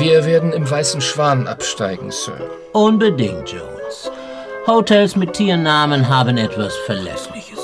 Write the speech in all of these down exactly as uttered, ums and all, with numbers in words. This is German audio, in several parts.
Wir werden im Weißen Schwan absteigen, Sir. Unbedingt, Jones. Hotels mit Tiernamen haben etwas Verlässliches.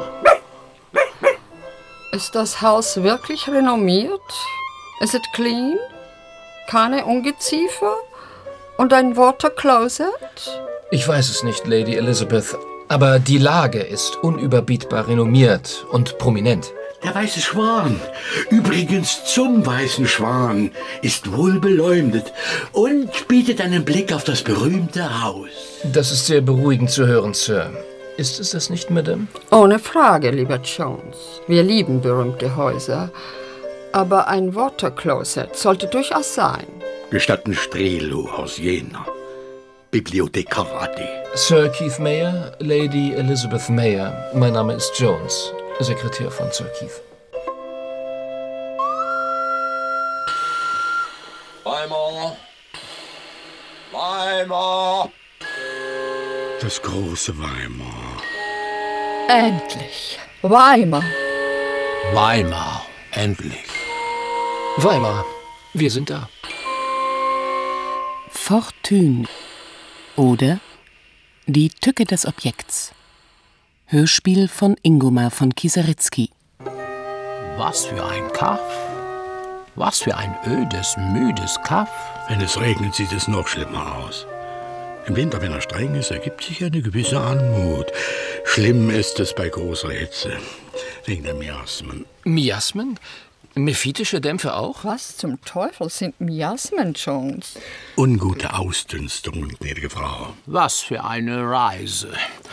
Ist das Haus wirklich renommiert? Ist es clean? Keine Ungeziefer? Und ein Water Closet? Ich weiß es nicht, Lady Elizabeth, aber die Lage ist unüberbietbar renommiert und prominent. Der Weiße Schwan, übrigens zum Weißen Schwan, ist wohl beleumundet und bietet einen Blick auf das berühmte Haus. Das ist sehr beruhigend zu hören, Sir. Ist es das nicht, Madame? Ohne Frage, lieber Jones. Wir lieben berühmte Häuser. Aber ein Water Closet sollte durchaus sein. Gestatten Strelo aus Jena. Bibliothekarate. Sir Keith Mayer, Lady Elizabeth Mayer. Mein Name ist Jones, Sekretär von Sir Keith. Weimar! Weimar! Das große Weimar. Endlich. Weimar. Weimar, endlich. Weimar, wir sind da. Fortune oder Die Tücke des Objekts. Hörspiel von Ingomar von Kieseritzky. Was für ein Kaff. Was für ein ödes, müdes Kaff. Wenn es regnet, sieht es noch schlimmer aus. Im Winter, wenn er streng ist, ergibt sich eine gewisse Anmut. Schlimm ist es bei großer Hitze, wegen der Miasmen. Miasmen? Mephitische Dämpfe auch? Was zum Teufel sind Miasmen, Jones? Ungute Ausdünstungen, gnädige Frau. Was für eine Reise.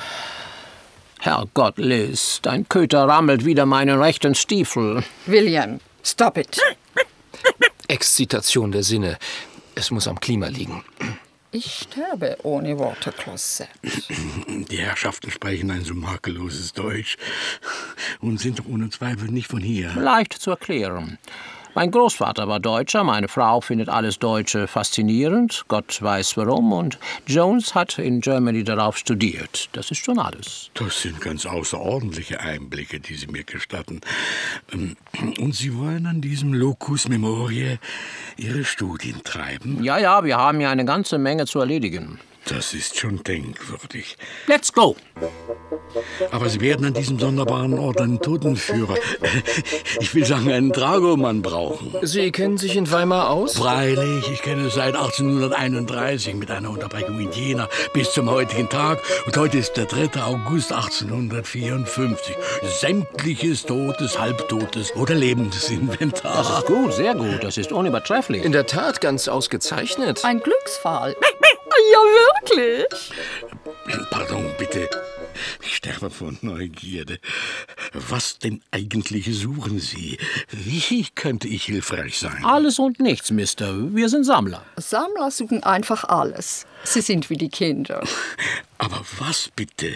Herrgott, Liz, dein Köter rammelt wieder meinen rechten Stiefel. William, stop it. Exzitation der Sinne. Es muss am Klima liegen. Ich sterbe ohne Water Closet. Die Herrschaften sprechen ein so makelloses Deutsch und sind doch ohne Zweifel nicht von hier. Leicht zu erklären. Mein Großvater war Deutscher, meine Frau findet alles Deutsche faszinierend, Gott weiß warum, und Jones hat in Germany darauf studiert. Das ist schon alles. Das sind ganz außerordentliche Einblicke, die Sie mir gestatten. Und Sie wollen an diesem Locus Memoriae Ihre Studien treiben? Ja, ja, wir haben ja eine ganze Menge zu erledigen. Das ist schon denkwürdig. Let's go! Aber Sie werden an diesem sonderbaren Ort einen Totenführer, ich will sagen, einen Dragomann brauchen. Sie kennen sich in Weimar aus? Freilich, ich kenne es seit achtzehnhunderteinunddreißig mit einer Unterbrechung in Jena bis zum heutigen Tag. Und heute ist der dritte August achtzehnhundertvierundfünfzig. Sämtliches totes, halbtotes oder lebendes Inventar. Das ist gut, sehr gut, das ist unübertrefflich. In der Tat ganz ausgezeichnet. Ein Glücksfall. Ja, wirklich? Pardon, bitte. Ich sterbe von Neugierde. Was denn eigentlich suchen Sie? Wie könnte ich hilfreich sein? Alles und nichts, Mister. Wir sind Sammler. Sammler suchen einfach alles. Sie sind wie die Kinder. Aber was bitte?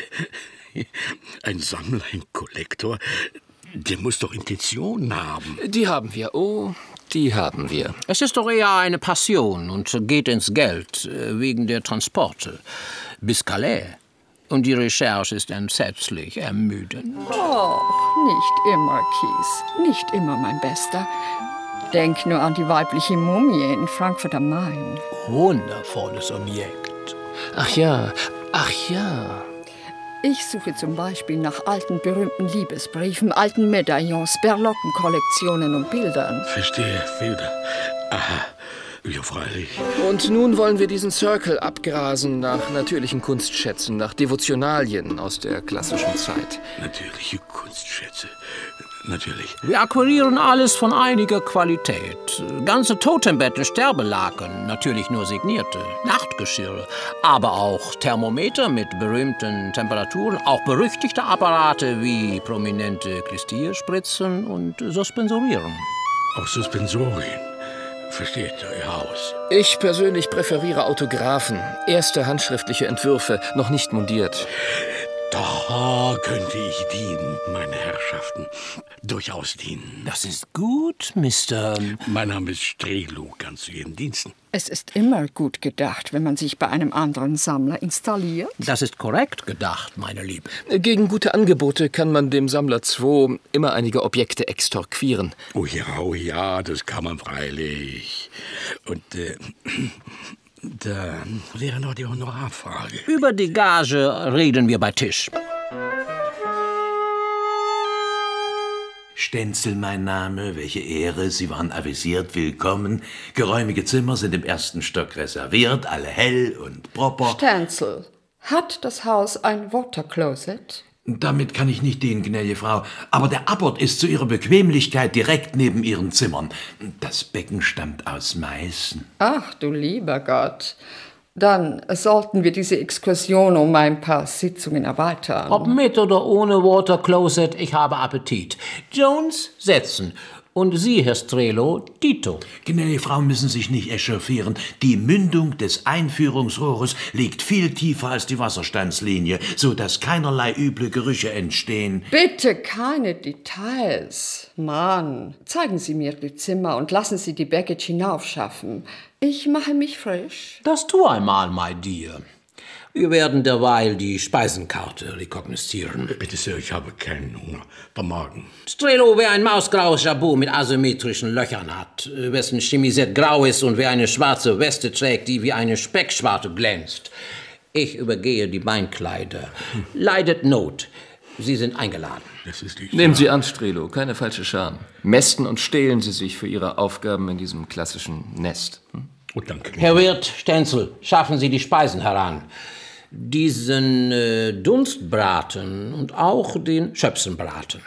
Ein Sammler, ein Kollektor, der muss doch Intention haben. Die haben wir, oh, die haben wir. Es ist doch eher eine Passion und geht ins Geld, wegen der Transporte. Bis Calais. Und die Recherche ist entsetzlich ermüdend. Och, nicht immer, Kies. Nicht immer, mein Bester. Denk nur an die weibliche Mumie in Frankfurt am Main. Wundervolles Objekt. Ach ja, ach ja. Ich suche zum Beispiel nach alten, berühmten Liebesbriefen, alten Medaillons, Berlockenkollektionen und Bildern. Verstehe, Bilder. Aha, ja, freilich. Und nun wollen wir diesen Circle abgrasen nach natürlichen Kunstschätzen, nach Devotionalien aus der klassischen Zeit. Natürliche Kunstschätze, natürlich. Wir akquirieren alles von einiger Qualität. Ganze Totembetten, Sterbelaken, natürlich nur signierte, Nachtgeschirre, aber auch Thermometer mit berühmten Temperaturen, auch berüchtigte Apparate wie prominente Klistierspritzen und Suspensorieren. Auch Suspensorien. Versteht Ihr Haus? Ich persönlich präferiere Autographen, erste handschriftliche Entwürfe, noch nicht mundiert. Da könnte ich dienen, meine Herrschaften. Durchaus dienen. Das ist gut, Mister Mein Name ist Strelo, ganz zu Ihren Diensten. Es ist immer gut gedacht, wenn man sich bei einem anderen Sammler installiert. Das ist korrekt gedacht, meine Liebe. Gegen gute Angebote kann man dem Sammler zwei immer einige Objekte extorquieren. Oh ja, oh ja, das kann man freilich. Und äh, da wäre noch die Honorarfrage. Über die Gage reden wir bei Tisch. Stenzel mein Name, welche Ehre, Sie waren avisiert, willkommen. Geräumige Zimmer sind im ersten Stock reserviert, alle hell und proper. Stenzel, hat das Haus ein Watercloset? Damit kann ich nicht dienen, gnädige Frau, aber der Abort ist zu Ihrer Bequemlichkeit direkt neben Ihren Zimmern. Das Becken stammt aus Meißen. Ach, du lieber Gott. Dann sollten wir diese Exkursion um ein paar Sitzungen erweitern. Ob mit oder ohne Water Closet, ich habe Appetit. Jones, setzen. Und Sie, Herr Strelo, Tito. Gnädige Frau, müssen sich nicht echauffieren. Die Mündung des Einführungsrohres liegt viel tiefer als die Wasserstandslinie, so dass keinerlei üble Gerüche entstehen. Bitte keine Details. Mann, zeigen Sie mir die Zimmer und lassen Sie die Baggage hinaufschaffen. Ich mache mich frisch. Das tu einmal, my dear. Wir werden derweil die Speisenkarte rekognoszieren. Bitte sehr, ich habe keinen Hunger. Der Magen. Strelo, wer ein mausgraues Jabot mit asymmetrischen Löchern hat, wessen Chemisette grau ist und wer eine schwarze Weste trägt, die wie eine Speckschwarte glänzt. Ich übergehe die Beinkleider. Leidet Not. Sie sind eingeladen. Das ist nicht Nehmen wahr. Sie an, Strelo, keine falsche Scham. Mästen und stehlen Sie sich für Ihre Aufgaben in diesem klassischen Nest. Hm? Oh, danke. Herr Wirt, Stenzel, schaffen Sie die Speisen heran. Diesen äh, Dunstbraten und auch den Schöpsenbraten.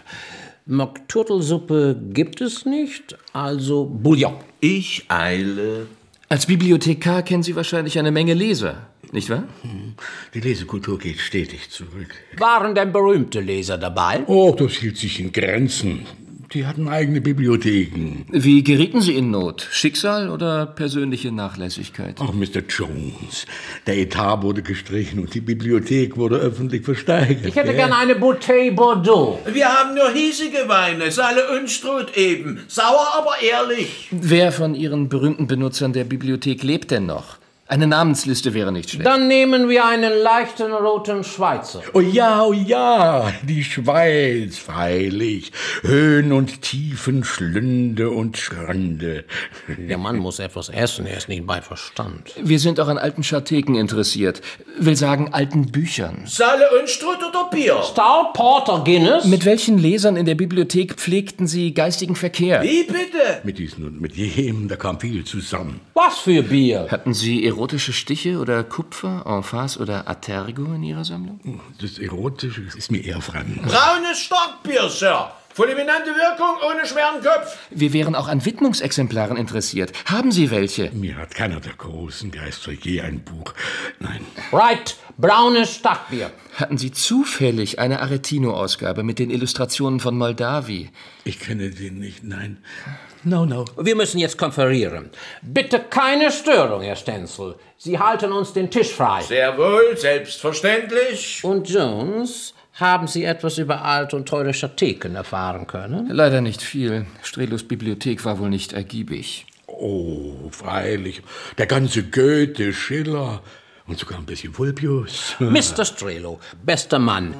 Mockturtelsuppe gibt es nicht, also Bouillon. Ich eile. Als Bibliothekar kennen Sie wahrscheinlich eine Menge Leser, nicht wahr? Die Lesekultur geht stetig zurück. Waren denn berühmte Leser dabei? Oh, das hielt sich in Grenzen. Die hatten eigene Bibliotheken. Wie gerieten Sie in Not? Schicksal oder persönliche Nachlässigkeit? Ach, Mister Jones, der Etat wurde gestrichen und die Bibliothek wurde öffentlich versteigert. Ich hätte gell? gern eine Bouteille Bordeaux. Wir haben nur hiesige Weine, Salle Unstrut eben. Sauer, aber ehrlich. Wer von Ihren berühmten Benutzern der Bibliothek lebt denn noch? Eine Namensliste wäre nicht schlecht. Dann nehmen wir einen leichten roten Schweizer. Oh ja, oh ja, die Schweiz, freilich. Höhen und Tiefen, Schlünde und Schrände. Der Mann muss etwas essen, er ist nicht bei Verstand. Wir sind auch an alten Schartheken interessiert. Will sagen, alten Büchern. Salle Unstrut oder Bier? Stout, Porter, Guinness? Mit welchen Lesern in der Bibliothek pflegten Sie geistigen Verkehr? Wie bitte? Mit diesen und mit jenem, da kam viel zusammen. Was für Bier? Hatten Sie erotische Stiche oder Kupfer, Emphase oder Atergo in Ihrer Sammlung? Das Erotische ist mir eher fremd. Braunes Starkbier, Sir. Fulminante Wirkung ohne schweren Kopf. Wir wären auch an Widmungsexemplaren interessiert. Haben Sie welche? Mir hat keiner der großen Geister je ein Buch. Nein. Right, braunes Starkbier. Hatten Sie zufällig eine Aretino-Ausgabe mit den Illustrationen von Moldavi? Ich kenne den nicht, nein. No, no. Wir müssen jetzt konferieren. Bitte keine Störung, Herr Stenzel. Sie halten uns den Tisch frei. Sehr wohl, selbstverständlich. Und Jones, haben Sie etwas über alte und teure Schartheken erfahren können? Leider nicht viel. Strelos Bibliothek war wohl nicht ergiebig. Oh, freilich. Der ganze Goethe, Schiller und sogar ein bisschen Vulpius. Mister Strelo, bester Mann.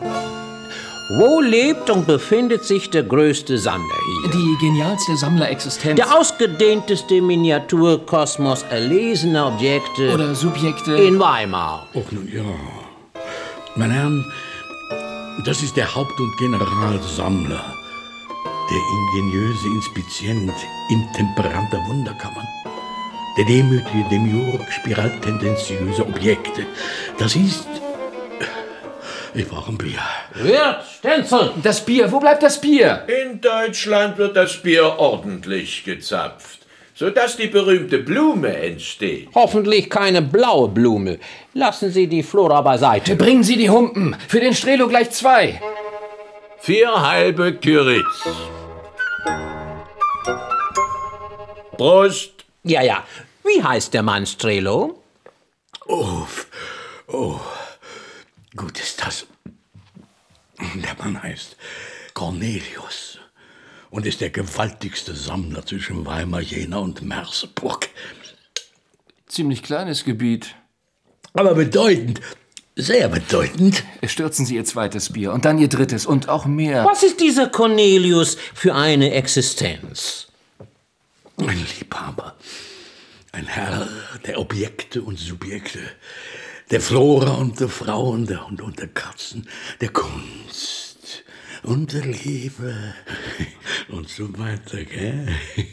Wo lebt und befindet sich der größte Sammler hier? Die genialste Sammlerexistenz. Der ausgedehnteste Miniaturkosmos erlesener Objekte Oder Subjekte. in Weimar. Och, nun ja. Meine Herren, das ist der Haupt- und Generalsammler. Der ingeniöse Inspizient intemperanter Wunderkammern. Der demütige Demiurg spiraltendenziöser Objekte. Das ist... Ich brauche ein Bier. Wirt, Stenzel! Das Bier, wo bleibt das Bier? In Deutschland wird das Bier ordentlich gezapft, sodass die berühmte Blume entsteht. Hoffentlich keine blaue Blume. Lassen Sie die Flora beiseite. Bringen Sie die Humpen. Für den Strelo gleich zwei. Vier halbe Küritz. Prost! Ja, ja. Wie heißt der Mann, Strelo? Oh, oh, gut ist das. Mann heißt Cornelius und ist der gewaltigste Sammler zwischen Weimar, Jena und Merseburg. Ziemlich kleines Gebiet. Aber bedeutend, sehr bedeutend. Stürzen Sie Ihr zweites Bier und dann Ihr drittes und auch mehr. Was ist dieser Cornelius für eine Existenz? Ein Liebhaber, ein Herr der Objekte und Subjekte, der Flora und der Frauen, der Hunde und der Katzen, der Kunst und der Liebe und so weiter, gell?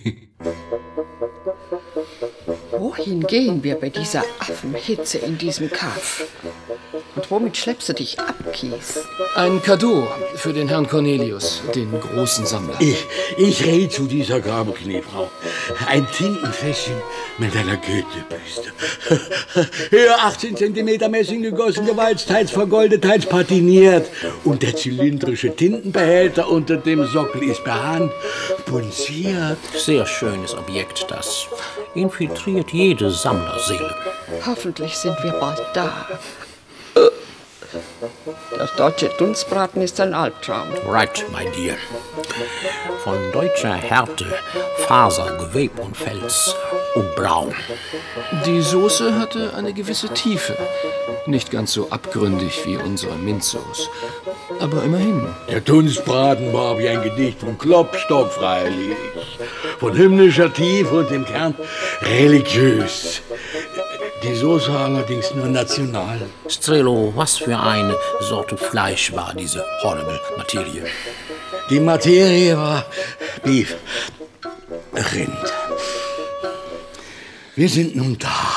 Wohin gehen wir bei dieser Affenhitze in diesem Kaff? Und womit schleppst du dich ab, Kies? Ein Cadeau für den Herrn Cornelius, den großen Sammler. Ich, ich rede zu dieser Grabekniefrau. Ein Tintenfässchen mit einer Goethe-Büste. Höhe achtzehn Zentimeter Messing gegossen, gewalzt, teils vergoldet, teils patiniert. Und der zylindrische Tintenbehälter unter dem Sockel ist per Hand punziert. Sehr schönes Objekt, das infiltriert jede Sammlerseele. Hoffentlich sind wir bald da. Das deutsche Dunstbraten ist ein Albtraum. Right, my dear. Von deutscher Härte, Faser, Geweb und Fels und braun. Die Soße hatte eine gewisse Tiefe. Nicht ganz so abgründig wie unsere Minzsoße. Aber immerhin. Der Dunstbraten war wie ein Gedicht von Klopstock, freilich. Von himmlischer Tiefe und im Kern religiös. Die Soße allerdings nur national. Strelo, was für eine Sorte Fleisch war diese horrible Materie? Die Materie war Beef, Rind. Wir sind nun da.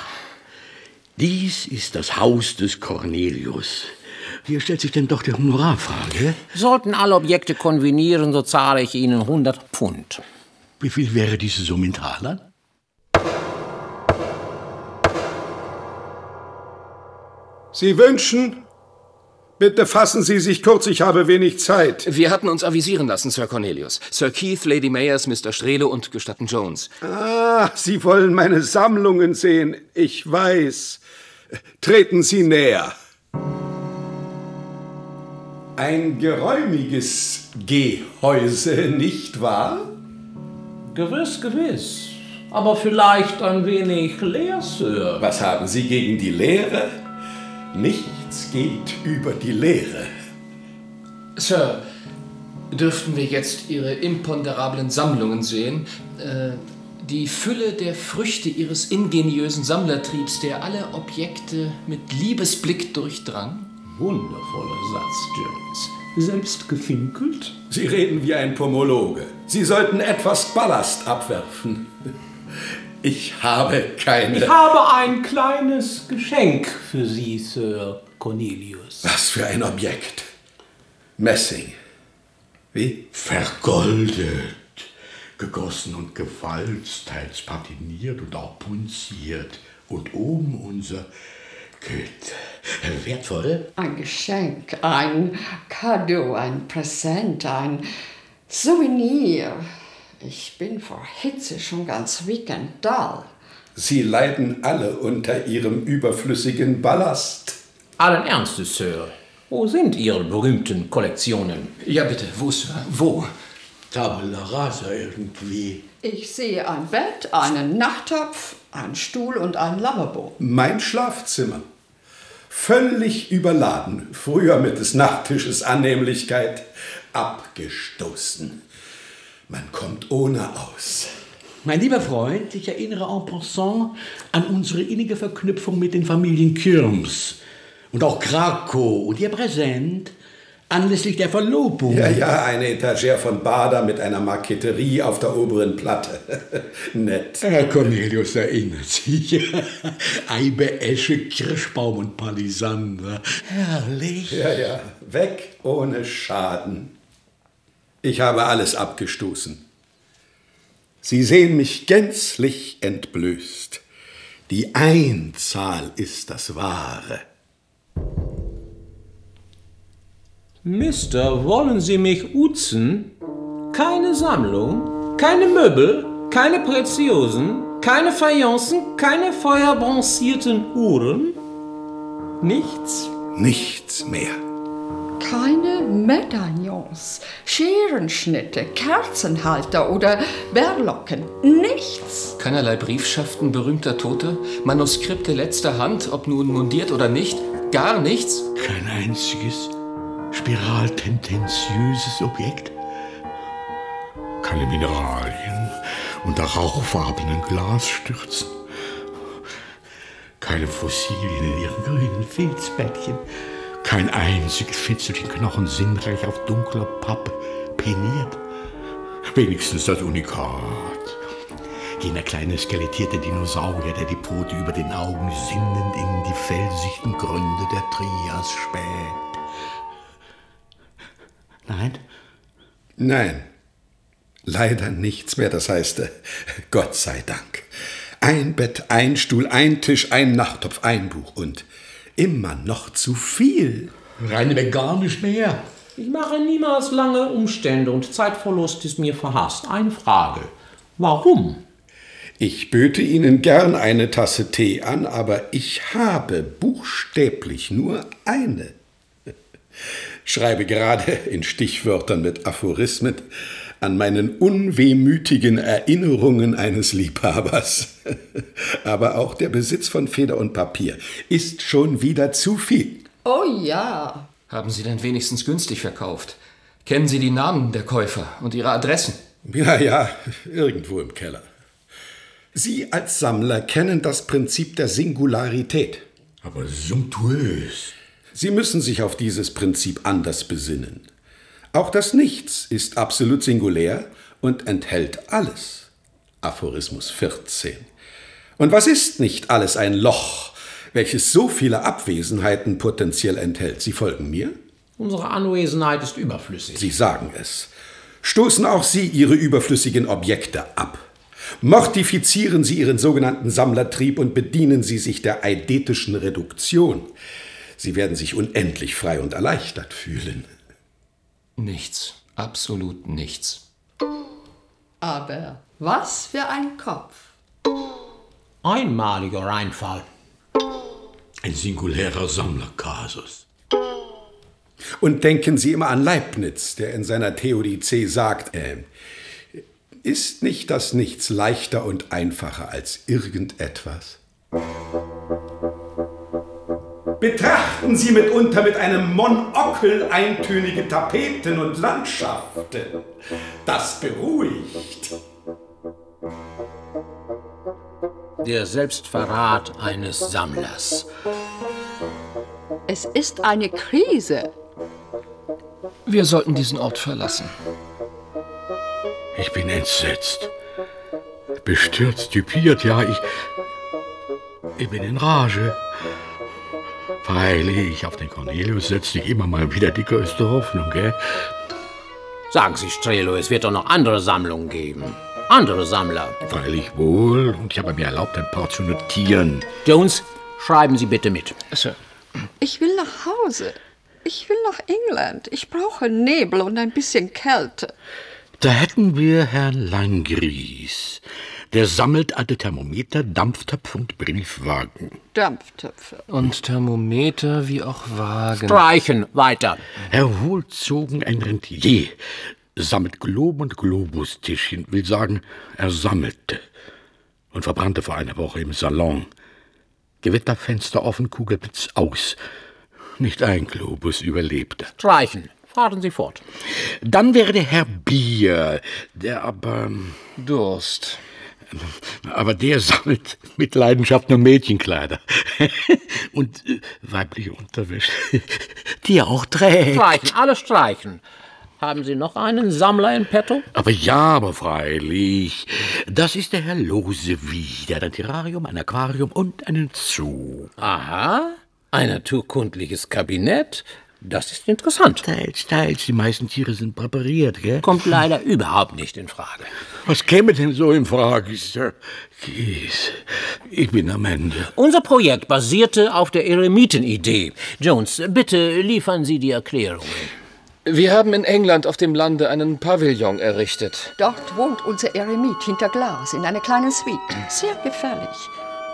Dies ist das Haus des Cornelius. Hier stellt sich denn doch die Honorarfrage. Sollten alle Objekte konvenieren, so zahle ich Ihnen hundert Pfund. Wie viel wäre diese Summe in Talern? Sie wünschen? Bitte fassen Sie sich kurz, ich habe wenig Zeit. Wir hatten uns avisieren lassen, Sir Cornelius. Sir Keith, Lady Mayers, Mister Strelo und Gestatten Jones. Ah, Sie wollen meine Sammlungen sehen. Ich weiß. Treten Sie näher. Ein geräumiges Gehäuse, nicht wahr? Gewiss, gewiss. Aber vielleicht ein wenig leer, Sir. Was haben Sie gegen die Leere? Nichts geht über die Leere. Sir, dürften wir jetzt Ihre imponderablen Sammlungen sehen? Äh, die Fülle der Früchte Ihres ingeniösen Sammlertriebs, der alle Objekte mit Liebesblick durchdrang? Wundervoller Satz, Jones. Selbst gefinkelt? Sie reden wie ein Pomologe. Sie sollten etwas Ballast abwerfen. Ich habe keine... Ich habe ein kleines Geschenk für Sie, Sir Cornelius. Was für ein Objekt? Messing. Wie? Vergoldet, gegossen und gewalzt, teils patiniert und auch punziert. Und oben unser Goethe. Wertvoll? Ein Geschenk, ein Cadeau, ein Präsent, ein Souvenir. Ich bin vor Hitze schon ganz weekendal. Sie leiden alle unter Ihrem überflüssigen Ballast. Allen Ernstes, Sir. Wo sind Ihre berühmten Kollektionen? Ja, bitte, wo, Sir? Wo? Tabula rasa irgendwie. Ich sehe ein Bett, einen Nachttopf, einen Stuhl und ein Lavabo. Mein Schlafzimmer. Völlig überladen. Früher mit des Nachttisches Annehmlichkeit abgestoßen. Man kommt ohne aus. Mein lieber Freund, ich erinnere en passant an unsere innige Verknüpfung mit den Familien Kirms und auch Krakow und ihr Präsent anlässlich der Verlobung. Ja, ja, eine Etagere von Bader mit einer Marketerie auf der oberen Platte. Nett. Herr Cornelius erinnert sich. Eibe, Esche, Kirschbaum und Palisander. Herrlich. Ja, ja, weg ohne Schaden. Ich habe alles abgestoßen. Sie sehen mich gänzlich entblößt. Die Einzahl ist das Wahre. Mister, wollen Sie mich uzen? Keine Sammlung, keine Möbel, keine Preziosen, keine Fayencen, keine feuerbronzierten Uhren? Nichts? Nichts mehr. Keine Medaillons, Scherenschnitte, Kerzenhalter oder Berlocken. Nichts. Keinerlei Briefschaften berühmter Tote, Manuskripte letzter Hand, ob nun mundiert oder nicht. Gar nichts. Kein einziges spiraltendenziöses Objekt. Keine Mineralien unter rauchfarbenen Glasstürzen. Keine Fossilien in ihren grünen Filzbettchen. Kein einziges Fitzelchen Knochen sinnreich auf dunkler Pappe peniert. Wenigstens das Unikat. Jener kleine skelettierte Dinosaurier, der die Pfote über den Augen sinnend in die felsigen Gründe der Trias späht. Nein? Nein. Leider nichts mehr, das heißt, äh, Gott sei Dank. Ein Bett, ein Stuhl, ein Tisch, ein Nachttopf, ein Buch und immer noch zu viel. Reineweg gar nicht mehr. Ich mache niemals lange Umstände und Zeitverlust ist mir verhasst. Eine Frage. Warum? Ich böte Ihnen gern eine Tasse Tee an, aber ich habe buchstäblich nur eine. Schreibe gerade in Stichwörtern mit Aphorismen an meinen unwehmütigen Erinnerungen eines Liebhabers. Aber auch der Besitz von Feder und Papier ist schon wieder zu viel. Oh ja. Haben Sie denn wenigstens günstig verkauft? Kennen Sie die Namen der Käufer und ihre Adressen? Ja, ja, irgendwo im Keller. Sie als Sammler kennen das Prinzip der Singularität. Aber sumptuös. Sie müssen sich auf dieses Prinzip anders besinnen. Auch das Nichts ist absolut singulär und enthält alles. Aphorismus vierzehn. Und was ist nicht alles ein Loch, welches so viele Abwesenheiten potenziell enthält? Sie folgen mir? Unsere Anwesenheit ist überflüssig. Sie sagen es. Stoßen auch Sie Ihre überflüssigen Objekte ab. Mortifizieren Sie Ihren sogenannten Sammlertrieb und bedienen Sie sich der eidetischen Reduktion. Sie werden sich unendlich frei und erleichtert fühlen. Nichts. Absolut nichts. Aber was für ein Kopf. Einmaliger Reinfall. Ein singulärer Sammlerkasus. Und denken Sie immer an Leibniz, der in seiner Theodizee sagt, äh, ist nicht das Nichts leichter und einfacher als irgendetwas? Betrachten Sie mitunter mit einem Monokel eintönige Tapeten und Landschaften. Das beruhigt. Der Selbstverrat eines Sammlers. Es ist eine Krise. Wir sollten diesen Ort verlassen. Ich bin entsetzt. Bestürzt, typiert, ja, ich... Ich bin in Rage. Freilich, auf den Cornelius setzt sich immer mal wieder die größte Hoffnung, gell? Sagen Sie, Strelo, es wird doch noch andere Sammlungen geben. Andere Sammler. Freilich wohl, und ich habe mir erlaubt, ein paar zu notieren. Jones, schreiben Sie bitte mit. Sir. Ich will nach Hause. Ich will nach England. Ich brauche Nebel und ein bisschen Kälte. Da hätten wir Herrn Langries. Der sammelt alte Thermometer, Dampftöpfe und Briefwagen. Dampftöpfe. Und Thermometer wie auch Wagen. Streichen, weiter. Herr Wohlzogen, ein Rentier, sammelt Globen und Globustischchen, will sagen, er sammelte. Und verbrannte vor einer Woche im Salon. Gewitterfenster offen, Kugelblitz aus. Nicht ein Globus überlebte. Streichen. Fahren Sie fort. Dann wäre der Herr Bier, der aber... Durst. Aber der sammelt mit Leidenschaft nur Mädchenkleider. Und äh, weibliche Unterwäsche, die er auch trägt. Streichen, alles streichen. Haben Sie noch einen Sammler in petto? Aber ja, aber freilich. Das ist der Herr Losewie, der hat ein Terrarium, ein Aquarium und einen Zoo. Aha, ein naturkundliches Kabinett. Das ist interessant. Teils, teils. Die meisten Tiere sind präpariert, gell? Kommt leider überhaupt nicht in Frage. Was käme denn so in Frage, Sir? Kies, ich bin am Ende. Unser Projekt basierte auf der Eremitenidee. Jones, bitte liefern Sie die Erklärungen. Wir haben in England auf dem Lande einen Pavillon errichtet. Dort wohnt unser Eremit hinter Glas in einer kleinen Suite. Sehr gefährlich.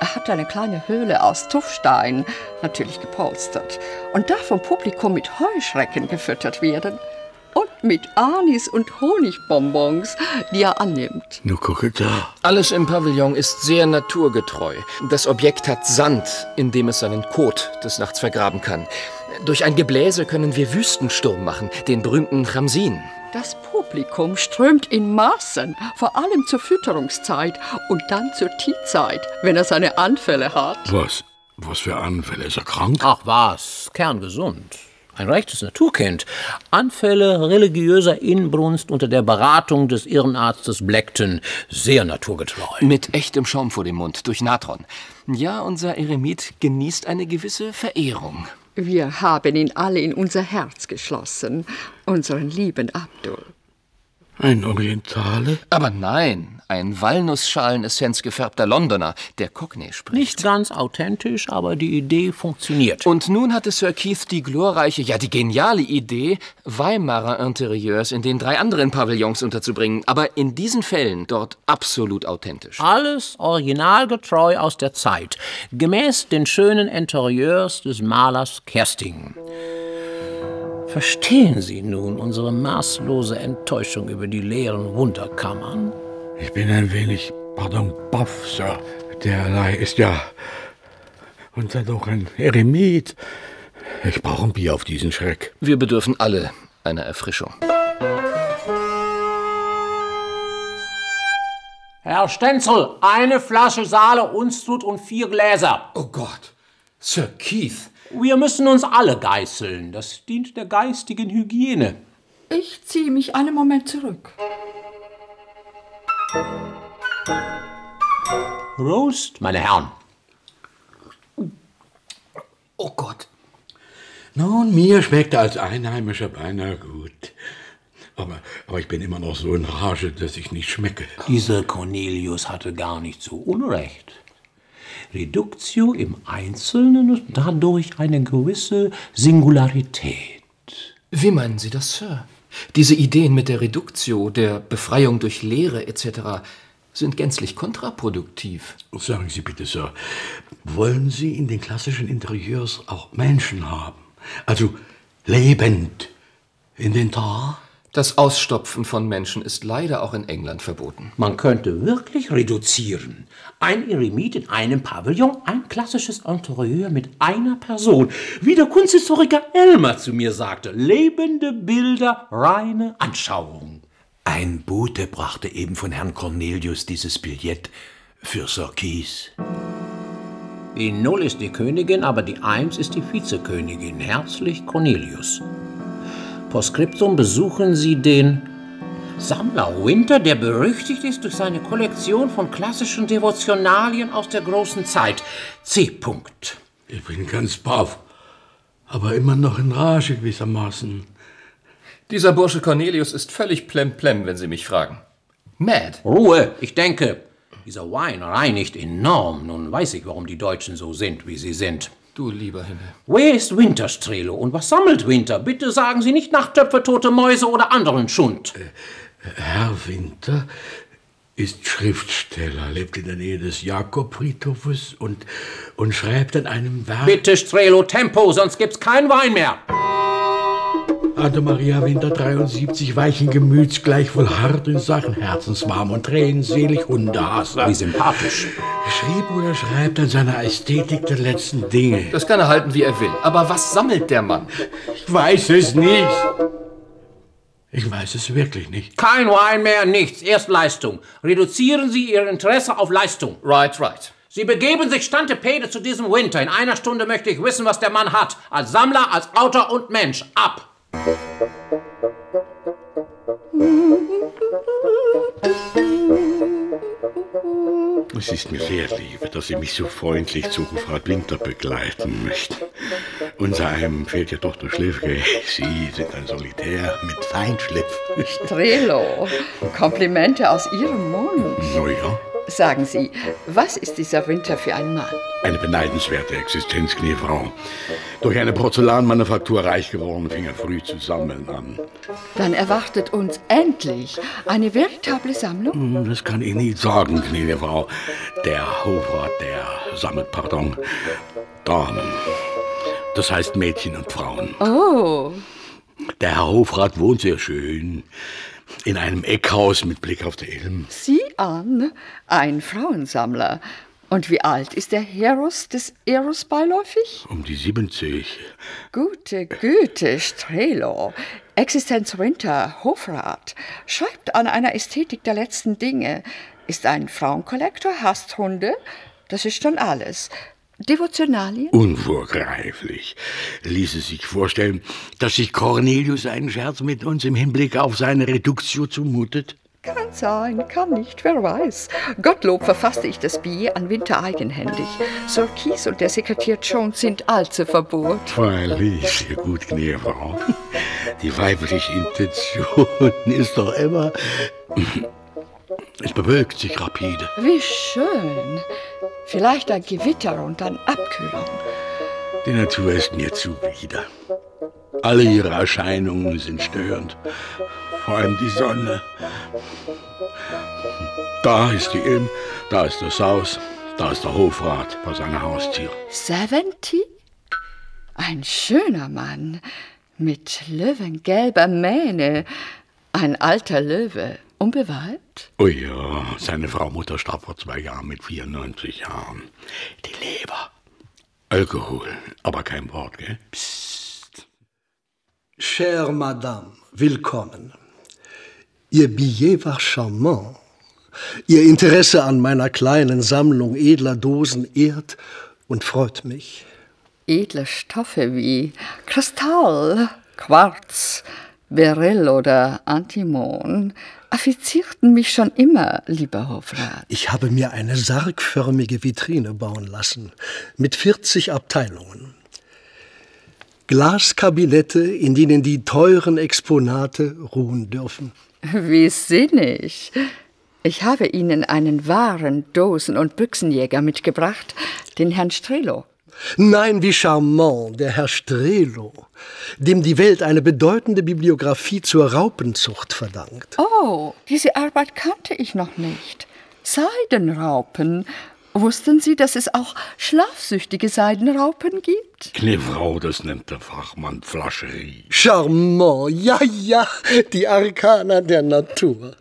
Er hat eine kleine Höhle aus Tuffstein, natürlich gepolstert, und darf vom Publikum mit Heuschrecken gefüttert werden. Und mit Anis und Honigbonbons, die er annimmt. Nur gucke da. Alles im Pavillon ist sehr naturgetreu. Das Objekt hat Sand, in dem es seinen Kot des Nachts vergraben kann. Durch ein Gebläse können wir Wüstensturm machen, den berühmten Chamsin. Das Publikum strömt in Massen, vor allem zur Fütterungszeit und dann zur Teezeit, wenn er seine Anfälle hat. Was? Was für Anfälle? Ist er krank? Ach was, kerngesund. Ein rechtes Naturkind. Anfälle religiöser Inbrunst unter der Beratung des Irrenarztes Blackton. Sehr naturgetreu. Mit echtem Schaum vor dem Mund, durch Natron. Ja, unser Eremit genießt eine gewisse Verehrung. Wir haben ihn alle in unser Herz geschlossen, unseren lieben Abdul. Ein Orientale? Aber nein, ein Walnussschalen-Essenz gefärbter Londoner, der Cockney spricht. Nicht ganz authentisch, aber die Idee funktioniert. Und nun hatte Sir Keith die glorreiche, ja die geniale Idee, Weimarer Interieurs in den drei anderen Pavillons unterzubringen. Aber in diesen Fällen dort absolut authentisch. Alles originalgetreu aus der Zeit, gemäß den schönen Interieurs des Malers Kersting. Verstehen Sie nun unsere maßlose Enttäuschung über die leeren Wunderkammern? Ich bin ein wenig, pardon, baff, Sir. Derlei ist ja... Und dann doch ein Eremit. Ich brauche ein Bier auf diesen Schreck. Wir bedürfen alle einer Erfrischung. Herr Stenzel, eine Flasche Saale, Unstrut und vier Gläser. Oh Gott, Sir Keith. Wir müssen uns alle geißeln. Das dient der geistigen Hygiene. Ich ziehe mich einen Moment zurück. Prost, meine Herren. Oh Gott. Nun, mir schmeckt er als Einheimischer beinahe gut. Aber, aber ich bin immer noch so in Rage, dass ich nicht schmecke. Dieser Cornelius hatte gar nicht so Unrecht. Reductio im Einzelnen und dadurch eine gewisse Singularität. Wie meinen Sie das, Sir? Diese Ideen mit der Reductio, der Befreiung durch Lehre et cetera sind gänzlich kontraproduktiv. Sagen Sie bitte, Sir, wollen Sie in den klassischen Interieurs auch Menschen haben? Also lebend, Inventar? Das Ausstopfen von Menschen ist leider auch in England verboten. Man könnte wirklich reduzieren. Ein Eremit in einem Pavillon, ein klassisches Interieur mit einer Person. Wie der Kunsthistoriker Elmer zu mir sagte, lebende Bilder, reine Anschauung. Ein Bote brachte eben von Herrn Cornelius dieses Billett für Sir Keith. Die Null ist die Königin, aber die Eins ist die Vizekönigin. Herzlich Cornelius. Postskriptum besuchen Sie den Sammler Winter, der berüchtigt ist durch seine Kollektion von klassischen Devotionalien aus der großen Zeit. C. -Punkt. Ich bin ganz baff, aber immer noch in Rage gewissermaßen. Dieser Bursche Cornelius ist völlig plemplem, wenn Sie mich fragen. Mad. Ruhe, ich denke. Dieser Wein reinigt enorm. Nun weiß ich, warum die Deutschen so sind, wie sie sind. Du lieber Himmel. Wer ist Winter, Strelo? Und was sammelt Winter? Bitte sagen Sie nicht Nachttöpfe, tote Mäuse oder anderen Schund. Äh, Herr Winter ist Schriftsteller, lebt in der Nähe des Jakob-Friedhofes und, und schreibt an einem Werk... Bitte, Strelo, Tempo, sonst gibt's keinen Wein mehr. Anna Maria Winter, dreiundsiebzig, weichen Gemüts, gleichwohl hart in Sachen, herzenswarm und tränenselig, Hundehasser. Wie sympathisch. Schrieb oder schreibt an seiner Ästhetik der letzten Dinge. Das kann er halten, wie er will. Aber was sammelt der Mann? Ich weiß es nicht. Ich weiß es wirklich nicht. Kein Wein mehr, nichts. Erst Leistung. Reduzieren Sie Ihr Interesse auf Leistung. Right, right. Sie begeben sich Stantepede zu diesem Winter. In einer Stunde möchte ich wissen, was der Mann hat. Als Sammler, als Autor und Mensch. Ab! Es ist mir sehr lieb, dass Sie mich so freundlich zu Hofrat Winter begleiten möchten. Unser einem fehlt ja doch der Schläfke. Sie sind ein Solitär mit Feinschliff. Strelo, Komplimente aus Ihrem Mund. Na ja. Sagen Sie, was ist dieser Winter für ein Mann? Eine beneidenswerte Existenz, Kniefrau. Durch eine Porzellanmanufaktur reich geworden, fing er früh zu sammeln an. Dann erwartet uns endlich eine veritable Sammlung? Das kann ich nicht sagen, gnädige Frau. Der Hofrat, der sammelt, pardon, Damen. Das heißt Mädchen und Frauen. Oh. Der Herr Hofrat wohnt sehr schön. In einem Eckhaus mit Blick auf die Ilm. Sieh an, ein Frauensammler. Und wie alt ist der Heros des Eros beiläufig? Um die siebzig. Gute Güte, Strelo. Existenz Winter, Hofrat. Schreibt an einer Ästhetik der letzten Dinge. Ist ein Frauenkollektor, hasst Hunde. Das ist schon alles. Devotionalien? Unvorgreiflich. Ließe sich vorstellen, dass sich Cornelius einen Scherz mit uns im Hinblick auf seine Reduktio zumutet? Kann sein, kann nicht, wer weiß. Gottlob verfasste ich das Billet an Winter eigenhändig. Surkis und der Sekretär Jones sind allzu verbot. Freilich, sehr gut, gnädige Frau. Die weibliche Intention ist doch immer... Es bewölkt sich rapide. Wie schön. Vielleicht ein Gewitter und dann Abkühlung. Die Natur ist mir zuwider. Alle ihre Erscheinungen sind störend. Vor allem die Sonne. Da ist die Ilm, da ist das Haus, da ist der Hofrat vor seiner Haustür. Seventy? Ein schöner Mann mit löwengelber Mähne. Ein alter Löwe. Unbewahrt? Oh ja, seine Frau Mutter starb vor zwei Jahren mit vierundneunzig Jahren. Die Leber. Alkohol, aber kein Wort, gell? Psst. Chère Madame, willkommen. Ihr Billet war charmant. Ihr Interesse an meiner kleinen Sammlung edler Dosen ehrt und freut mich. Edle Stoffe wie Kristall, Quarz, Beryl oder Antimon affizierten mich schon immer, lieber Hofrat. Ich habe mir eine sargförmige Vitrine bauen lassen, mit vierzig Abteilungen. Glaskabinette, in denen die teuren Exponate ruhen dürfen. Wie sinnig. Ich habe Ihnen einen wahren Dosen- und Büchsenjäger mitgebracht, den Herrn Strelo. Nein, wie charmant, der Herr Strelo, dem die Welt eine bedeutende Bibliographie zur Raupenzucht verdankt. Oh, diese Arbeit kannte ich noch nicht. Seidenraupen. Wussten Sie, dass es auch schlafsüchtige Seidenraupen gibt? Kniffrau, das nennt der Fachmann Flascherie. Charmant, ja, ja, die Arkana der Natur.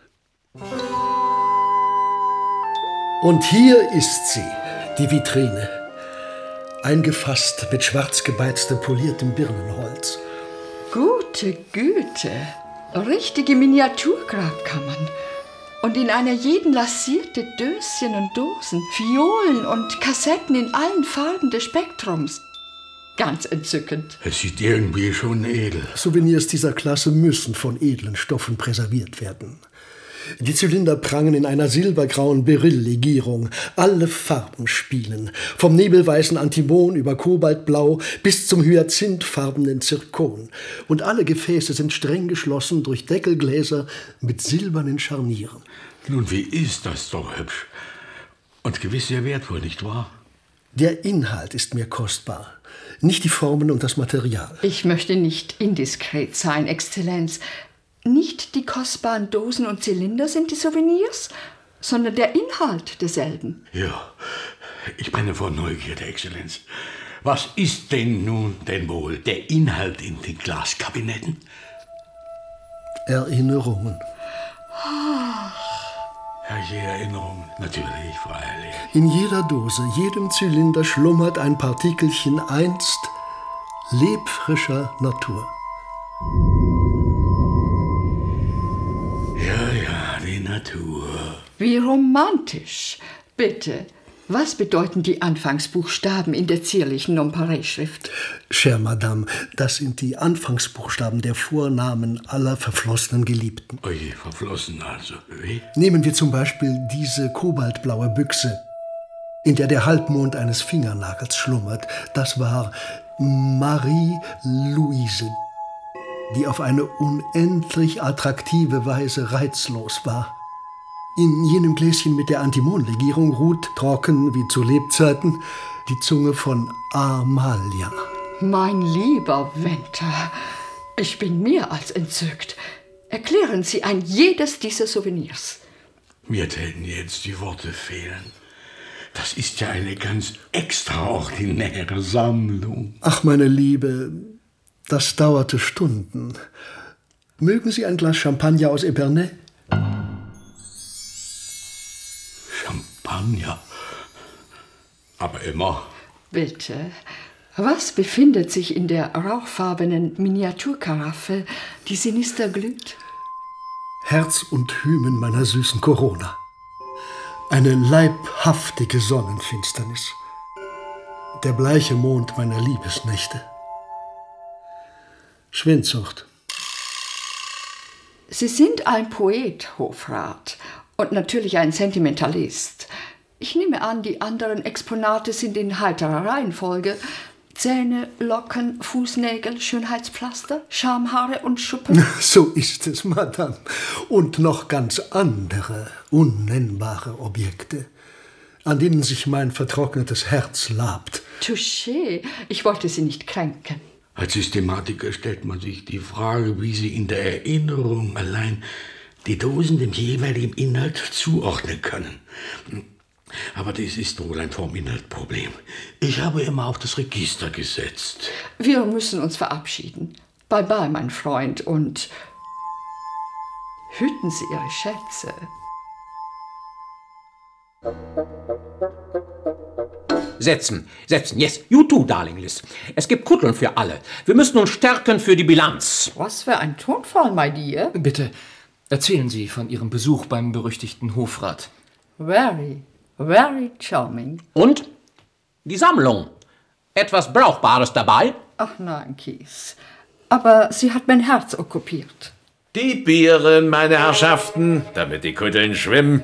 Und hier ist sie, die Vitrine. Eingefasst mit schwarz gebeiztem poliertem Birnenholz. Gute Güte, richtige Miniaturgrabkammern. Und in einer jeden lassierte Döschen und Dosen, Violen und Kassetten in allen Farben des Spektrums. Ganz entzückend. Es sieht irgendwie schon edel. Souvenirs dieser Klasse müssen von edlen Stoffen präserviert werden. Die Zylinder prangen in einer silbergrauen Beryl-Legierung. Alle Farben spielen. Vom nebelweißen Antimon über Kobaltblau bis zum hyazinthfarbenen Zirkon. Und alle Gefäße sind streng geschlossen durch Deckelgläser mit silbernen Scharnieren. Nun, wie ist das doch hübsch? Und gewiss sehr wertvoll, nicht wahr? Der Inhalt ist mir kostbar, nicht die Formen und das Material. Ich möchte nicht indiskret sein, Exzellenz. Nicht die kostbaren Dosen und Zylinder sind die Souvenirs, sondern der Inhalt derselben. Ja, ich brenne vor Neugierde, Exzellenz. Was ist denn nun denn wohl der Inhalt in den Glaskabinetten? Erinnerungen. Ja, je Erinnerung, natürlich, freilich. In jeder Dose, jedem Zylinder schlummert ein Partikelchen einst lebfrischer Natur. Ja, ja, die Natur. Wie romantisch. Bitte, was bedeuten die Anfangsbuchstaben in der zierlichen Nonpareil-Schrift? Chère Madame, das sind die Anfangsbuchstaben der Vornamen aller verflossenen Geliebten. Oje, verflossen also. Wie? Nehmen wir zum Beispiel diese kobaltblaue Büchse, in der der Halbmond eines Fingernagels schlummert. Das war Marie-Louise, die auf eine unendlich attraktive Weise reizlos war. In jenem Gläschen mit der Antimonlegierung ruht, trocken wie zu Lebzeiten, die Zunge von Amalia. Mein lieber Winter, ich bin mehr als entzückt. Erklären Sie ein jedes dieser Souvenirs. Mir täten jetzt die Worte fehlen. Das ist ja eine ganz extraordinäre Sammlung. Ach, meine Liebe, das dauerte Stunden. Mögen Sie ein Glas Champagner aus Epernay? Champagner? Aber immer. Bitte, was befindet sich in der rauchfarbenen Miniaturkaraffe, die sinister glüht? Herz und Hymen meiner süßen Corona. Eine leibhaftige Sonnenfinsternis. Der bleiche Mond meiner Liebesnächte. Schwindsucht. Sie sind ein Poet, Hofrat, und natürlich ein Sentimentalist. Ich nehme an, die anderen Exponate sind in heiterer Reihenfolge. Zähne, Locken, Fußnägel, Schönheitspflaster, Schamhaare und Schuppen. So ist es, Madame. Und noch ganz andere, unnennbare Objekte, an denen sich mein vertrocknetes Herz labt. Touché, ich wollte Sie nicht kränken. Als Systematiker stellt man sich die Frage, wie Sie in der Erinnerung allein die Dosen dem jeweiligen Inhalt zuordnen können. Aber das ist wohl ein Forminhaltproblem. Ich habe immer auf das Register gesetzt. Wir müssen uns verabschieden. Bye bye, mein Freund, und hüten Sie Ihre Schätze. Setzen, setzen, yes, you too, darling Liz. Es gibt Kutteln für alle. Wir müssen uns stärken für die Bilanz. Was für ein Tonfall, my dear. Bitte, erzählen Sie von Ihrem Besuch beim berüchtigten Hofrat. Very, very charming. Und? Die Sammlung. Etwas Brauchbares dabei? Ach nein, Kies. Aber sie hat mein Herz okkupiert. Die Biere, meine Herrschaften, damit die Kutteln schwimmen.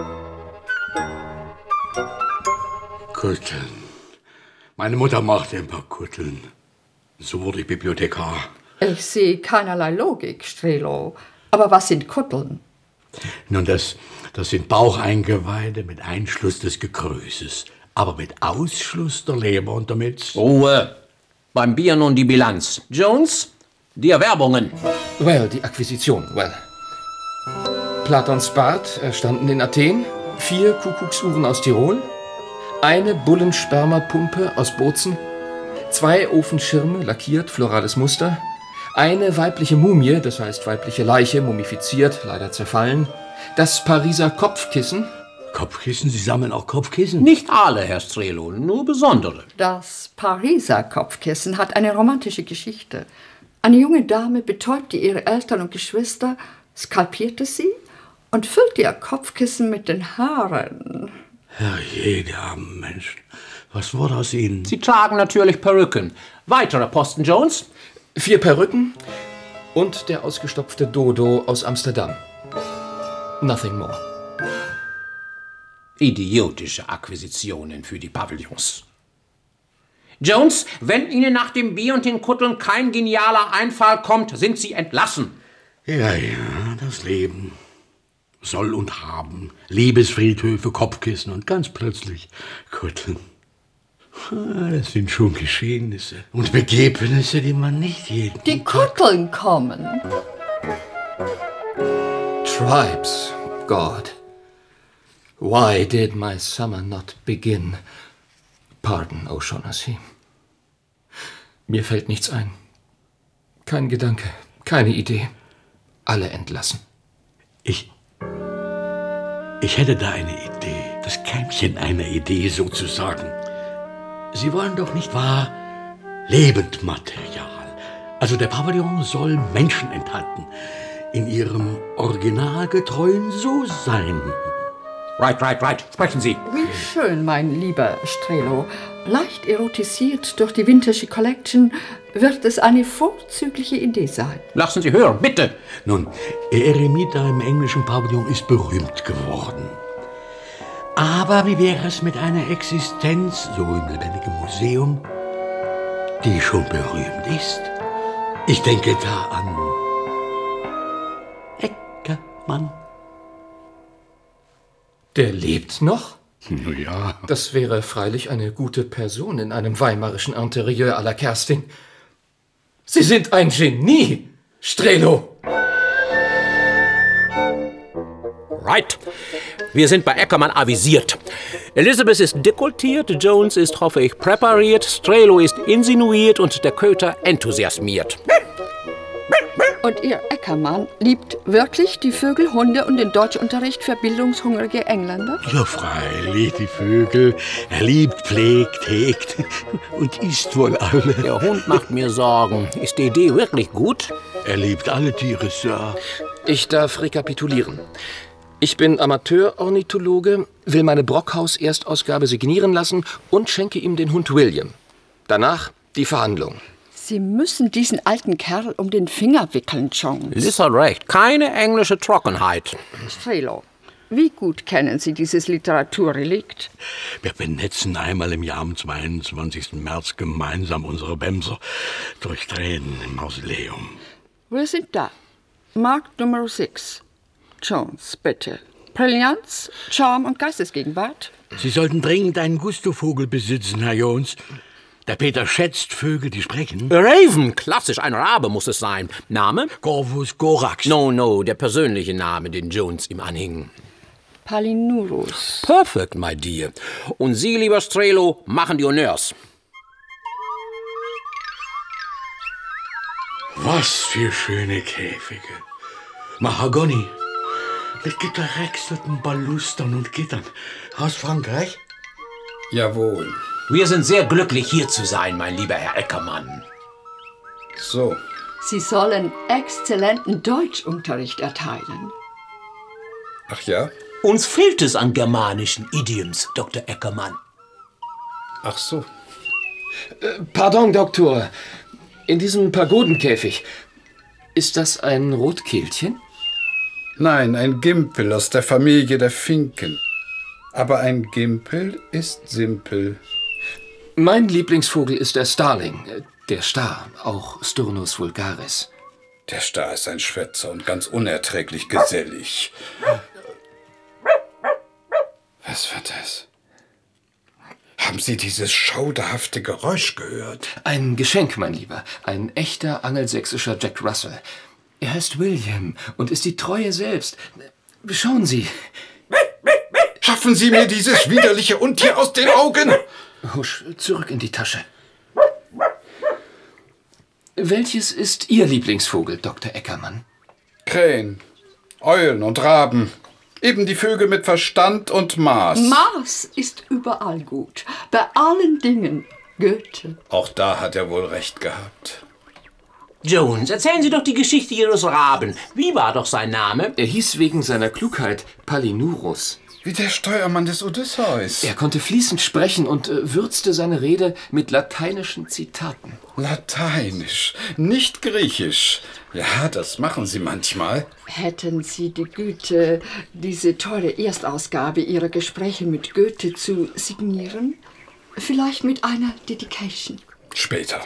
Kutteln. Meine Mutter machte ein paar Kutteln. So wurde ich Bibliothekar. Ich sehe keinerlei Logik, Strelo. Aber was sind Kutteln? Nun, das, das sind Baucheingeweide mit Einschluss des Gekröses, aber mit Ausschluss der Leber und der Milz. Ruhe. Beim Bier nun die Bilanz. Jones, die Erwerbungen. Well, die Akquisition, well. Platons Bart erstanden in Athen, vier Kuckucksuhren aus Tirol, eine Bullenspermapumpe aus Bozen, zwei Ofenschirme, lackiert, florales Muster, eine weibliche Mumie, das heißt weibliche Leiche, mumifiziert, leider zerfallen, das Pariser Kopfkissen. Kopfkissen? Sie sammeln auch Kopfkissen? Nicht alle, Herr Strelo, nur besondere. Das Pariser Kopfkissen hat eine romantische Geschichte. Eine junge Dame betäubte ihre Eltern und Geschwister, skalpierte sie und füllte ihr Kopfkissen mit den Haaren. Herrje, die armen Menschen. Was wurde aus ihnen? Sie tragen natürlich Perücken. Weitere Posten, Jones? Vier Perücken und der ausgestopfte Dodo aus Amsterdam. Nothing more. Idiotische Akquisitionen für die Pavillons. Jones, wenn Ihnen nach dem Bier und den Kutteln kein genialer Einfall kommt, sind Sie entlassen. Ja, ja, das Leben. Soll und Haben, Liebesfriedhöfe, Kopfkissen und ganz plötzlich Kutteln. Das sind schon Geschehnisse und Begebnisse, die man nicht jeden Die Kutteln kommen. Tribes, God. Why did my summer not begin? Pardon, O'Shaughnessy. Mir fällt nichts ein. Kein Gedanke, keine Idee. Alle entlassen. Ich... Ich hätte da eine Idee. Das Keimchen einer Idee sozusagen. Sie wollen doch nicht wahr Lebendmaterial. Also der Pavillon soll Menschen enthalten. In ihrem originalgetreuen So-Sein. Right, right, right. Sprechen Sie. Wie schön, mein lieber Strelo. Leicht erotisiert durch die Vintage Collection wird es eine vorzügliche Idee sein. Lassen Sie hören, bitte. Nun, Eremita im englischen Pavillon ist berühmt geworden. Aber wie wäre es mit einer Existenz, so im lebendigen Museum, die schon berühmt ist? Ich denke da an Eckermann. Der lebt noch? Na ja. Das wäre freilich eine gute Person in einem weimarischen Interieur à la Kerstin. Sie sind ein Genie, Strelo. Right. Wir sind bei Eckermann avisiert. Elizabeth ist dekoltiert, Jones ist, hoffe ich, präpariert, Strelo ist insinuiert und der Köter enthusiasmiert. Und Ihr Eckermann liebt wirklich die Vögel, Hunde und den Deutschunterricht für bildungshungrige Engländer? Ja, freilich, die Vögel. Er liebt, pflegt, hegt und isst wohl alle. Der Hund macht mir Sorgen. Ist die Idee wirklich gut? Er liebt alle Tiere, Sir. Ich darf rekapitulieren. Ich bin Amateur-Ornithologe, will meine Brockhaus-Erstausgabe signieren lassen und schenke ihm den Hund William. Danach die Verhandlung. Sie müssen diesen alten Kerl um den Finger wickeln, Jones. Liz hat recht. Keine englische Trockenheit. Strelo, wie gut kennen Sie dieses Literaturrelikt? Wir benetzen einmal im Jahr am zweiundzwanzigsten März gemeinsam unsere Bämser durch Tränen im Mausoleum. Wir sind da. Markt Nummer sechs. Jones, bitte. Brillanz, Charme und Geistesgegenwart? Sie sollten dringend einen Gusto-Vogel besitzen, Herr Jones. Der Peter schätzt Vögel, die sprechen. Raven, klassisch, ein Rabe muss es sein. Name? Corvus corax. No, no, der persönliche Name, den Jones ihm anhing. Palinurus. Perfect, my dear. Und Sie, lieber Strelo, machen die Honneurs. Was für schöne Käfige. Mahagoni. Mit gedrachselten Balustern und Gittern. Aus Frankreich? Jawohl. Wir sind sehr glücklich, hier zu sein, mein lieber Herr Eckermann. So. Sie sollen exzellenten Deutschunterricht erteilen. Ach ja? Uns fehlt es an germanischen Idioms, Doktor Eckermann. Ach so. Äh, pardon, Doktor. In diesem Pagodenkäfig, ist das ein Rotkehlchen? Nein, ein Gimpel aus der Familie der Finken. Aber ein Gimpel ist simpel. Mein Lieblingsvogel ist der Starling, der Star, auch Sturnus vulgaris. Der Star ist ein Schwätzer und ganz unerträglich gesellig. Was war das? Haben Sie dieses schauderhafte Geräusch gehört? Ein Geschenk, mein Lieber. Ein echter angelsächsischer Jack Russell. Er heißt William und ist die Treue selbst. Schauen Sie. Schaffen Sie mir dieses widerliche Untier aus den Augen! Husch, zurück in die Tasche. Welches ist Ihr Lieblingsvogel, Doktor Eckermann? Krähen, Eulen und Raben. Eben die Vögel mit Verstand und Maß. Maß ist überall gut. Bei allen Dingen. Goethe. Auch da hat er wohl recht gehabt. Jones, erzählen Sie doch die Geschichte Ihres Raben. Wie war doch sein Name? Er hieß wegen seiner Klugheit Palinurus. Wie der Steuermann des Odysseus. Er konnte fließend sprechen und äh, würzte seine Rede mit lateinischen Zitaten. Lateinisch, nicht Griechisch. Ja, das machen Sie manchmal. Hätten Sie die Güte, diese teure Erstausgabe Ihrer Gespräche mit Goethe zu signieren? Vielleicht mit einer Dedication. Später.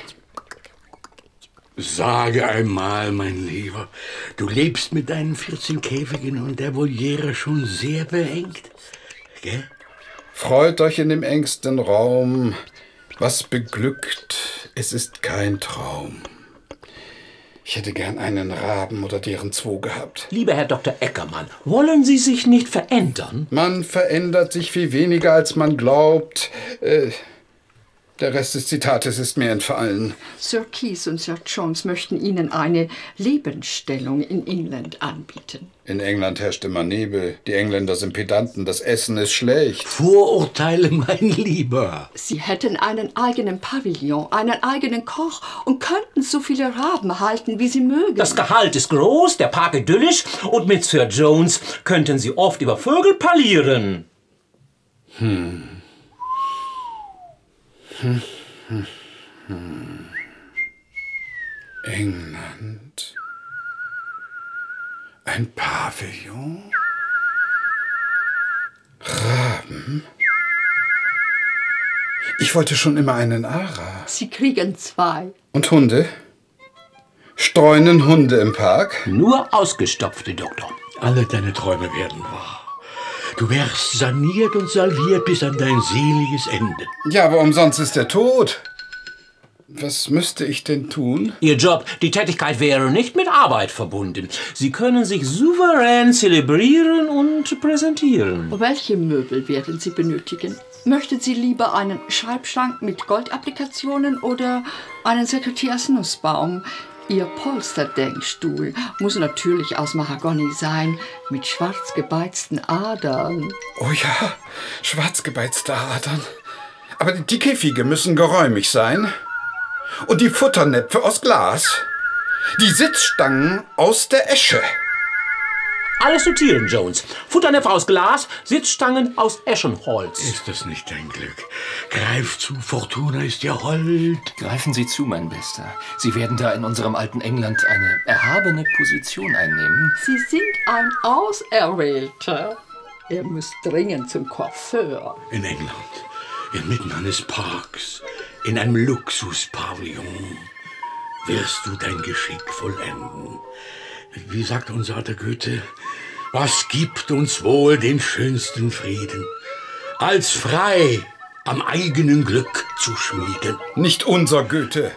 Sage einmal, mein Lieber, du lebst mit deinen vierzehn Käfigen und der Voliere schon sehr beengt, gell? Freut euch in dem engsten Raum, was beglückt, es ist kein Traum. Ich hätte gern einen Raben oder deren zwei gehabt. Lieber Herr Doktor Eckermann, wollen Sie sich nicht verändern? Man verändert sich viel weniger, als man glaubt. Äh, Der Rest des Zitates ist mir entfallen. Sir Keith und Sir Jones möchten Ihnen eine Lebensstellung in England anbieten. In England herrscht immer Nebel. Die Engländer sind Pedanten, das Essen ist schlecht. Vorurteile, mein Lieber. Sie hätten einen eigenen Pavillon, einen eigenen Koch und könnten so viele Raben halten, wie Sie mögen. Das Gehalt ist groß, der Park idyllisch und mit Sir Jones könnten Sie oft über Vögel parlieren. Hm. Hm, hm, hm. England. Ein Pavillon. Raben. Ich wollte schon immer einen Ara. Sie kriegen zwei. Und Hunde? Streunen Hunde im Park? Nur ausgestopfte, Doktor. Alle deine Träume werden wahr. Du wärst saniert und salviert bis an dein seliges Ende. Ja, aber umsonst ist er tot. Was müsste ich denn tun? Ihr Job, die Tätigkeit wäre nicht mit Arbeit verbunden. Sie können sich souverän zelebrieren und präsentieren. Welche Möbel werden Sie benötigen? Möchten Sie lieber einen Schreibschrank mit Goldapplikationen oder einen Sekretärsnussbaum? Ihr Polsterdenkstuhl muss natürlich aus Mahagoni sein, mit schwarz gebeizten Adern. Oh ja, schwarz gebeizte Adern. Aber die Käfige müssen geräumig sein. Und die Futternäpfe aus Glas. Die Sitzstangen aus der Esche. Alles notieren, Jones. Futternäpfe aus Glas, Sitzstangen aus Eschenholz. Ist das nicht dein Glück? Greif zu, Fortuna ist dir hold. Greifen Sie zu, mein Bester. Sie werden da in unserem alten England eine erhabene Position einnehmen. Sie sind ein Auserwählter. Er muss dringend zum Coiffeur. In England, inmitten eines Parks, in einem Luxuspavillon, wirst du dein Geschick vollenden. Wie sagt unser alter Goethe, was gibt uns wohl den schönsten Frieden, als frei am eigenen Glück zu schmieden? Nicht unser Goethe.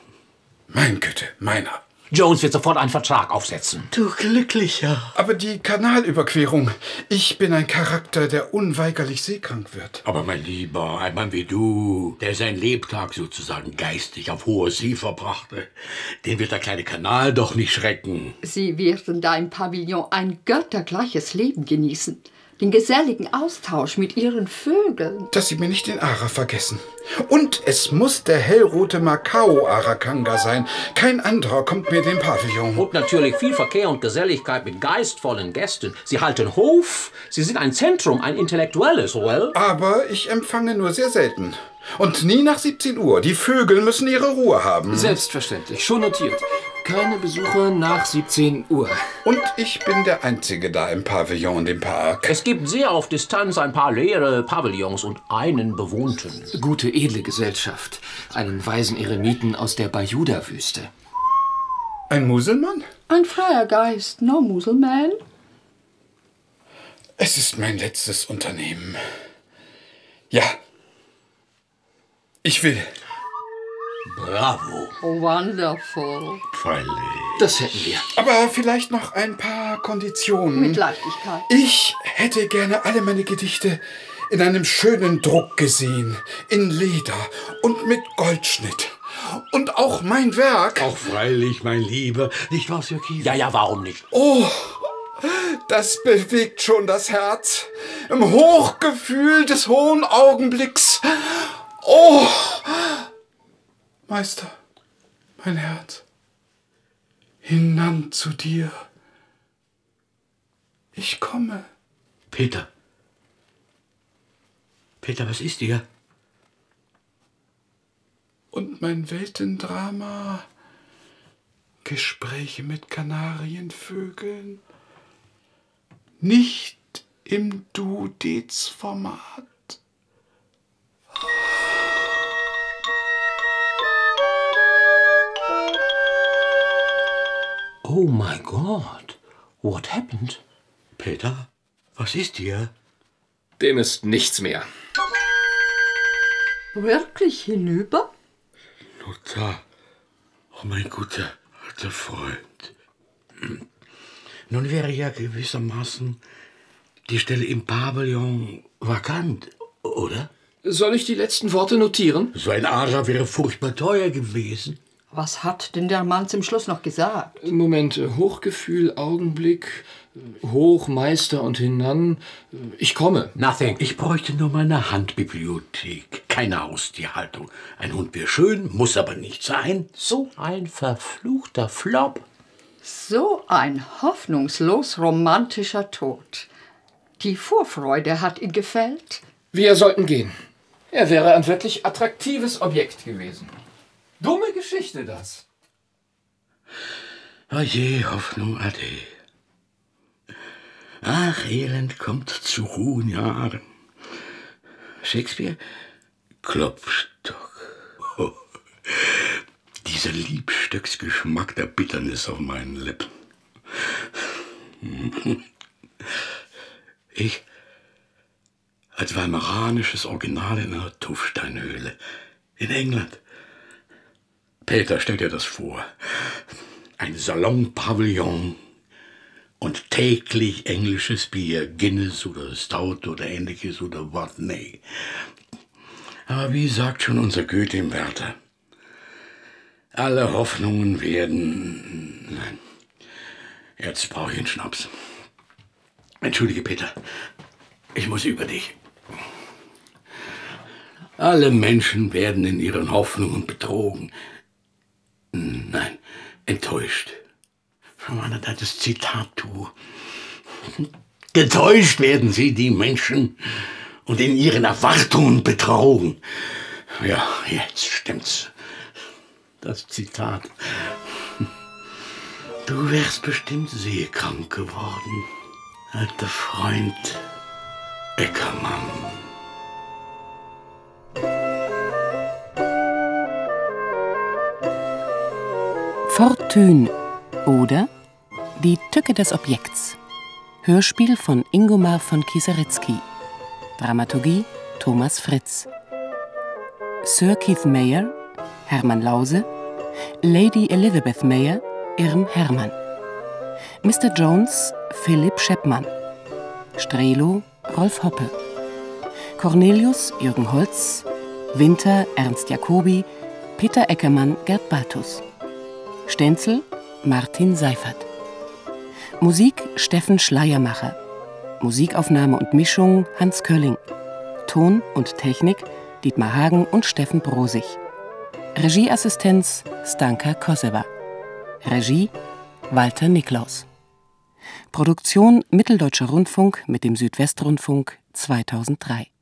Mein Goethe, meiner. Jones wird sofort einen Vertrag aufsetzen. Du Glücklicher. Aber die Kanalüberquerung. Ich bin ein Charakter, der unweigerlich seekrank wird. Aber mein Lieber, ein Mann wie du, der sein Lebtag sozusagen geistig auf hoher See verbrachte, den wird der kleine Kanal doch nicht schrecken. Sie werden da im Pavillon ein göttergleiches Leben genießen. Den geselligen Austausch mit Ihren Vögeln. Dass Sie mir nicht den Ara vergessen. Und es muss der hellrote Macao-Arakanga sein. Kein anderer kommt mir in den Pavillon. Und natürlich viel Verkehr und Geselligkeit mit geistvollen Gästen. Sie halten Hof, Sie sind ein Zentrum, ein intellektuelles, well? Aber ich empfange nur sehr selten. Und nie nach siebzehn Uhr. Die Vögel müssen ihre Ruhe haben. Selbstverständlich, schon notiert. Keine Besucher nach siebzehn Uhr. Und ich bin der Einzige da im Pavillon, dem Park. Es gibt sehr auf Distanz ein paar leere Pavillons und einen bewohnten. Gute, edle Gesellschaft. Einen weisen Eremiten aus der Bayuda-Wüste. Ein Muselmann? Ein freier Geist, no Muselman. Es ist mein letztes Unternehmen. Ja. Ich will. Bravo. Wonderful. Freilich. Das hätten wir. Aber vielleicht noch ein paar Konditionen. Mit Leichtigkeit. Ich hätte gerne alle meine Gedichte in einem schönen Druck gesehen. In Leder und mit Goldschnitt. Und auch mein Werk. Auch freilich, mein Lieber. Nicht wahr, Sir Keith? Ja, ja, warum nicht? Oh, das bewegt schon das Herz. Im Hochgefühl des hohen Augenblicks. Oh, Meister, mein Herz, hinan zu dir. Ich komme. Peter. Peter, was ist dir? Und mein Weltendrama, Gespräche mit Kanarienvögeln, nicht im Duodez-Format. Oh my God, what happened? Peter, was ist dir? Dem ist nichts mehr. Wirklich hinüber? Lothar, oh mein guter alter Freund. Nun wäre ja gewissermaßen die Stelle im Pavillon vakant, oder? Soll ich die letzten Worte notieren? So ein Ara wäre furchtbar teuer gewesen. Was hat denn der Mann zum Schluss noch gesagt? Moment, Hochgefühl, Augenblick, hoch, Meister und hinan. Ich komme. Nothing. Ich bräuchte nur meine Handbibliothek. Keine Haustierhaltung. Ein Hund wäre schön, muss aber nicht sein. So ein verfluchter Flop. So ein hoffnungslos romantischer Tod. Die Vorfreude hat ihn gefällt. Wir sollten gehen. Er wäre ein wirklich attraktives Objekt gewesen. Dumme Geschichte, das. Oje, Hoffnung, ade. Ach, Elend kommt zu hohen Jahren. Shakespeare? Klopstock. Oh. Dieser Liebstöcksgeschmack der Bitternis auf meinen Lippen. Ich, als weimaranisches Original in einer Tuffsteinhöhle in England. Peter, stell dir das vor. Ein Salon-Pavillon und täglich englisches Bier, Guinness oder Stout oder ähnliches oder was, nee. Aber wie sagt schon unser Goethe im Werther, alle Hoffnungen werden... Nein, jetzt brauche ich einen Schnaps. Entschuldige, Peter, ich muss über dich. Alle Menschen werden in ihren Hoffnungen betrogen. Nein, enttäuscht. Mann, das Zitat, du. Getäuscht werden sie, die Menschen, und in ihren Erwartungen betrogen. Ja, jetzt stimmt's. Das Zitat. Du wärst bestimmt seekrank geworden, alter Freund Eckermann. Fortune oder Die Tücke des Objekts. Hörspiel von Ingomar von Kieseritzky. Dramaturgie Thomas Fritz. Sir Keith Mayer, Hermann Lause. Lady Elizabeth Mayer, Irm Hermann. Mister Jones, Philipp Scheppmann. Strelo, Rolf Hoppe. Cornelius, Jürgen Holz. Winter, Ernst Jacobi. Peter Eckermann, Gerd Baltus. Stenzel, Martin Seifert. Musik Steffen Schleiermacher. Musikaufnahme und Mischung Hans Kölling. Ton und Technik Dietmar Hagen und Steffen Brosig. Regieassistenz Stanka Kosewa. Regie Walter Niklaus. Produktion Mitteldeutscher Rundfunk mit dem Südwestrundfunk zweitausenddrei.